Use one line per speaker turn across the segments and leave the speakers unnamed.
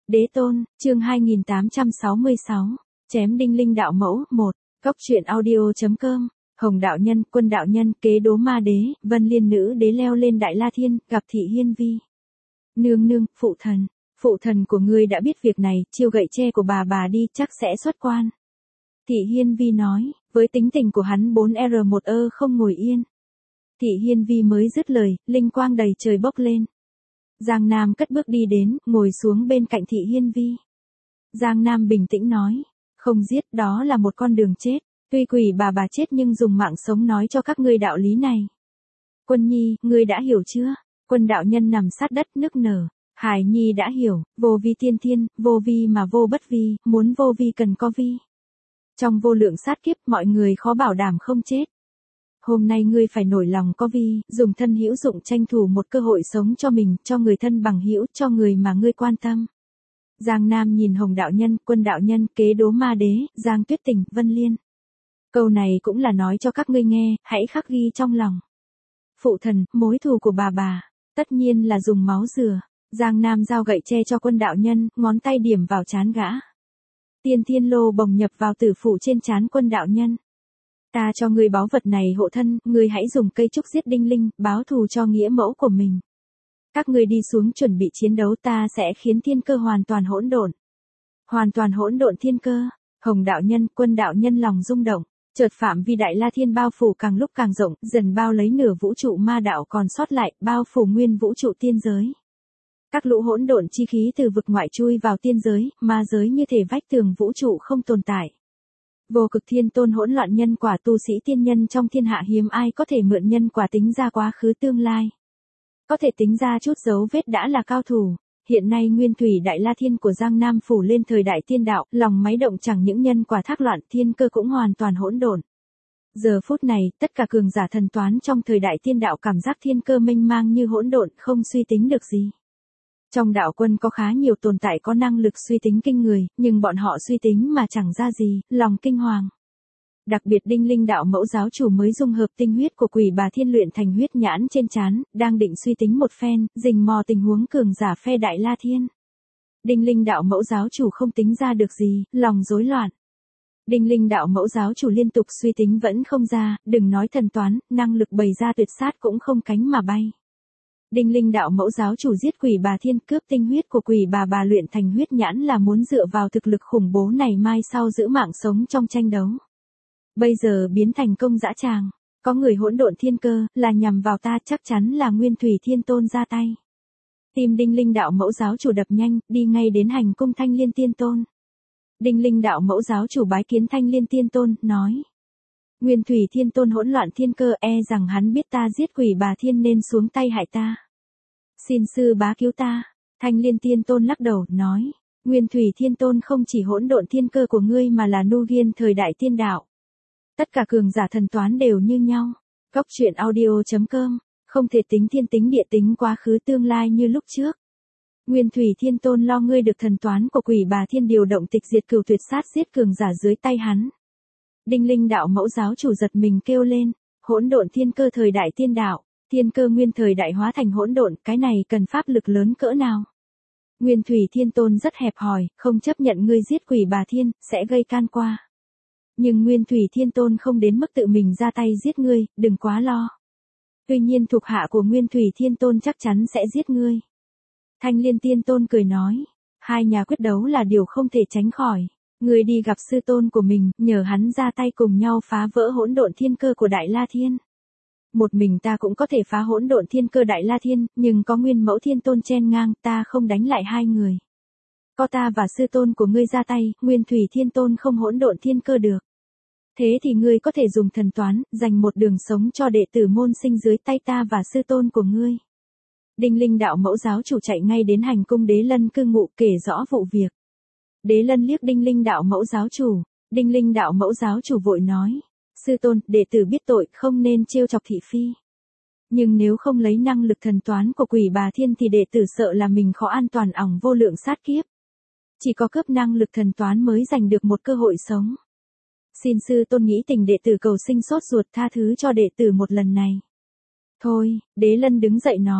Đế tôn, chương 2866, chém đinh linh đạo mẫu, 1, Cóc truyện audio.com, Hồng đạo nhân, Quân đạo nhân, kế đố ma đế, Vân Liên nữ đế leo lên Đại La Thiên, gặp Thị Hiên Vi. Nương nương, phụ thần của ngươi đã biết việc này, chiêu gậy tre của bà đi, chắc sẽ xuất quan. Thị Hiên Vi nói, với tính tình của hắn 4R1 không ngồi yên. Thị Hiên Vi mới dứt lời, linh quang đầy trời bốc lên. Giang Nam cất bước đi đến, ngồi xuống bên cạnh Thị Hiên Vi. Giang Nam bình tĩnh nói, không giết, đó là một con đường chết. Tuy quỷ bà chết nhưng dùng mạng sống nói cho các ngươi đạo lý này. Quân nhi, ngươi đã hiểu chưa? Quân đạo nhân nằm sát đất nức nở. Hải nhi đã hiểu, vô vi tiên thiên, vô vi mà vô bất vi, muốn vô vi cần có vi. Trong vô lượng sát kiếp mọi người khó bảo đảm không chết. Hôm nay ngươi phải nổi lòng có vi, dùng thân hữu dụng tranh thủ một cơ hội sống cho mình, cho người thân bằng hữu, cho người mà ngươi quan tâm. Giang Nam nhìn Hồng đạo nhân, Quân đạo nhân, kế đố ma đế, Giang Tuyết Tình, Vân Liên. Câu này cũng là nói cho các ngươi nghe, hãy khắc ghi trong lòng. Phụ thần, mối thù của bà, tất nhiên là dùng máu dừa. Giang Nam giao gậy tre cho Quân đạo nhân, ngón tay điểm vào trán gã. Tiên thiên lô bồng nhập vào tử phụ trên trán Quân đạo nhân. Ta cho ngươi báu vật này hộ thân, ngươi hãy dùng cây trúc giết đinh linh, báo thù cho nghĩa mẫu của mình. Các ngươi đi xuống chuẩn bị chiến đấu, ta sẽ khiến thiên cơ hoàn toàn hỗn độn. Hoàn toàn hỗn độn thiên cơ. Hồng đạo nhân, Quân đạo nhân lòng rung động. Chợt phạm vi Đại La Thiên bao phủ càng lúc càng rộng, dần bao lấy nửa vũ trụ ma đạo còn sót lại, bao phủ nguyên vũ trụ tiên giới. Các lũ hỗn độn chi khí từ vực ngoại chui vào tiên giới, ma giới như thể vách tường vũ trụ không tồn tại. Vô cực thiên tôn hỗn loạn nhân quả, tu sĩ tiên nhân trong thiên hạ hiếm ai có thể mượn nhân quả tính ra quá khứ tương lai. Có thể tính ra chút dấu vết đã là cao thủ. Hiện nay nguyên thủy Đại La Thiên của Giang Nam phủ lên thời đại tiên đạo, lòng máy động chẳng những nhân quả thác loạn, thiên cơ cũng hoàn toàn hỗn độn. Giờ phút này, tất cả cường giả thần toán trong thời đại tiên đạo cảm giác thiên cơ mênh mang như hỗn độn, không suy tính được gì. Trong đạo quân có khá nhiều tồn tại có năng lực suy tính kinh người, nhưng bọn họ suy tính mà chẳng ra gì, lòng kinh hoàng. Đặc biệt đinh linh đạo mẫu giáo chủ mới dung hợp tinh huyết của quỷ bà thiên luyện thành huyết nhãn trên trán, đang định suy tính một phen, rình mò tình huống cường giả phe Đại La Thiên. Đinh linh đạo mẫu giáo chủ không tính ra được gì, lòng rối loạn. Đinh linh đạo mẫu giáo chủ liên tục suy tính vẫn không ra, đừng nói thần toán, năng lực bày ra tuyệt sát cũng không cánh mà bay. Đinh linh đạo mẫu giáo chủ giết quỷ bà thiên, cướp tinh huyết của quỷ bà luyện thành huyết nhãn là muốn dựa vào thực lực khủng bố này mai sau giữ mạng sống trong tranh đấu. Bây giờ biến thành công dã tràng, có người hỗn độn thiên cơ, là nhằm vào ta, chắc chắn là nguyên thủy thiên tôn ra tay. Tim đinh linh đạo mẫu giáo chủ đập nhanh, đi ngay đến hành cung Thanh Liên Tiên Tôn. Đinh linh đạo mẫu giáo chủ bái kiến Thanh Liên Tiên Tôn, nói. Nguyên thủy thiên tôn hỗn loạn thiên cơ, rằng hắn biết ta giết quỷ bà thiên nên xuống tay hại ta. Xin sư bá cứu ta. Thanh Liên Tiên Tôn lắc đầu, nói. Nguyên thủy thiên tôn không chỉ hỗn độn thiên cơ của ngươi mà là nu ghiên thời đại tiên đạo. Tất cả cường giả thần toán đều như nhau. Cóc truyện audio.com, không thể tính thiên tính địa tính quá khứ tương lai như lúc trước. Nguyên thủy thiên tôn lo ngươi được thần toán của quỷ bà thiên điều động tịch diệt cửu tuyệt sát giết cường giả dưới tay hắn. Đinh linh đạo mẫu giáo chủ giật mình kêu lên, hỗn độn thiên cơ thời đại tiên đạo, thiên cơ nguyên thời đại hóa thành hỗn độn, cái này cần pháp lực lớn cỡ nào? Nguyên thủy thiên tôn rất hẹp hòi, không chấp nhận ngươi giết quỷ bà thiên, sẽ gây can qua. Nhưng Nguyên thủy thiên tôn không đến mức tự mình ra tay giết ngươi, đừng quá lo. Tuy nhiên thuộc hạ của Nguyên thủy thiên tôn chắc chắn sẽ giết ngươi. Thanh Liên Tiên Tôn cười nói, hai nhà quyết đấu là điều không thể tránh khỏi. Ngươi đi gặp sư tôn của mình, nhờ hắn ra tay cùng nhau phá vỡ hỗn độn thiên cơ của Đại La Thiên. Một mình ta cũng có thể phá hỗn độn thiên cơ Đại La Thiên, nhưng có Nguyên Mẫu Thiên Tôn chen ngang, ta không đánh lại hai người. Có ta và sư tôn của ngươi ra tay, Nguyên thủy thiên tôn không hỗn độn thiên cơ được. Thế thì ngươi có thể dùng thần toán, dành một đường sống cho đệ tử môn sinh dưới tay ta và sư tôn của ngươi. Đinh linh đạo mẫu giáo chủ chạy ngay đến hành cung Đế Lân cư ngụ kể rõ vụ việc. Đế Lân liếc đinh linh đạo mẫu giáo chủ. Đinh linh đạo mẫu giáo chủ vội nói. Sư tôn, đệ tử biết tội, không nên trêu chọc thị phi. Nhưng nếu không lấy năng lực thần toán của quỷ bà thiên thì đệ tử sợ là mình khó an toàn ỏng vô lượng sát kiếp. Chỉ có cướp năng lực thần toán mới giành được một cơ hội sống. Xin sư tôn nghĩ tình đệ tử cầu sinh sốt ruột tha thứ cho đệ tử một lần này. Thôi, Đế Lân đứng dậy nói.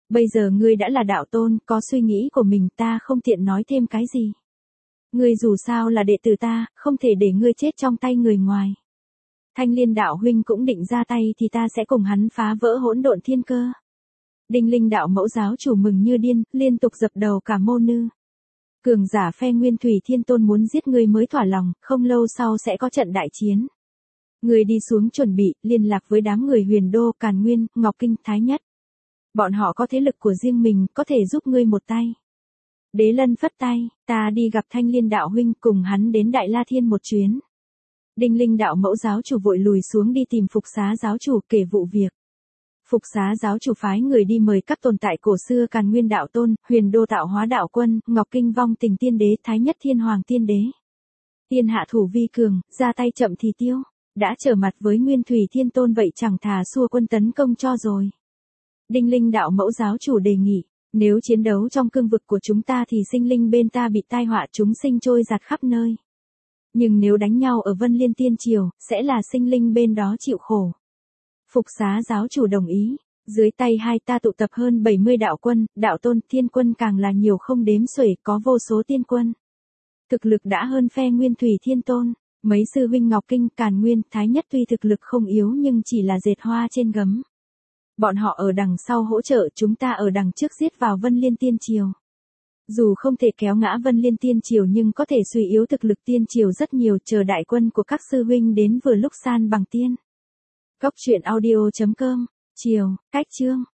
Bây giờ ngươi đã là đạo tôn, có suy nghĩ của mình, ta không tiện nói thêm cái gì. Ngươi dù sao là đệ tử ta, không thể để ngươi chết trong tay người ngoài. Thanh Liên đạo huynh cũng định ra tay thì ta sẽ cùng hắn phá vỡ hỗn độn thiên cơ. Đinh Linh đạo mẫu giáo chủ mừng như điên, liên tục dập đầu cả mô nư. Cường giả phe Nguyên Thủy Thiên Tôn muốn giết ngươi mới thỏa lòng, không lâu sau sẽ có trận đại chiến. Ngươi đi xuống chuẩn bị, liên lạc với đám người Huyền Đô, Càn Nguyên, Ngọc Kinh, Thái Nhất. Bọn họ có thế lực của riêng mình, có thể giúp ngươi một tay. Đế Lân phất tay, ta đi gặp Thanh Liên đạo huynh, cùng hắn đến Đại La Thiên một chuyến. Đinh Linh đạo mẫu giáo chủ vội lùi xuống đi tìm Phục Xá giáo chủ kể vụ việc. Phục Xá giáo chủ phái người đi mời các tồn tại cổ xưa Càn Nguyên đạo tôn, Huyền Đô tạo hóa đạo quân, Ngọc Kinh vong tình tiên đế, Thái Nhất thiên hoàng tiên đế. Tiên hạ thủ vi cường, ra tay chậm thì tiêu. Đã trở mặt với Nguyên Thủy Thiên Tôn vậy chẳng thà xua quân tấn công cho rồi. Đinh Linh đạo mẫu giáo chủ đề nghị, nếu chiến đấu trong cương vực của chúng ta thì sinh linh bên ta bị tai họa chúng sinh trôi giạt khắp nơi. Nhưng nếu đánh nhau ở Vân Liên Tiên Triều, sẽ là sinh linh bên đó chịu khổ. Phục Xá giáo chủ đồng ý, dưới tay hai ta tụ tập hơn 70 đạo quân, đạo tôn, thiên quân càng là nhiều không đếm xuể, có vô số tiên quân. Thực lực đã hơn phe Nguyên Thủy Thiên Tôn, mấy sư huynh Ngọc Kinh, Càn Nguyên, Thái Nhất tuy thực lực không yếu nhưng chỉ là dệt hoa trên gấm. Bọn họ ở đằng sau hỗ trợ, chúng ta ở đằng trước giết vào Vân Liên Tiên Triều. Dù không thể kéo ngã Vân Liên Tiên Triều nhưng có thể suy yếu thực lực Tiên Triều rất nhiều, chờ đại quân của các sư huynh đến vừa lúc san bằng tiên. Cốc truyện audio.com, chiều, cách chương.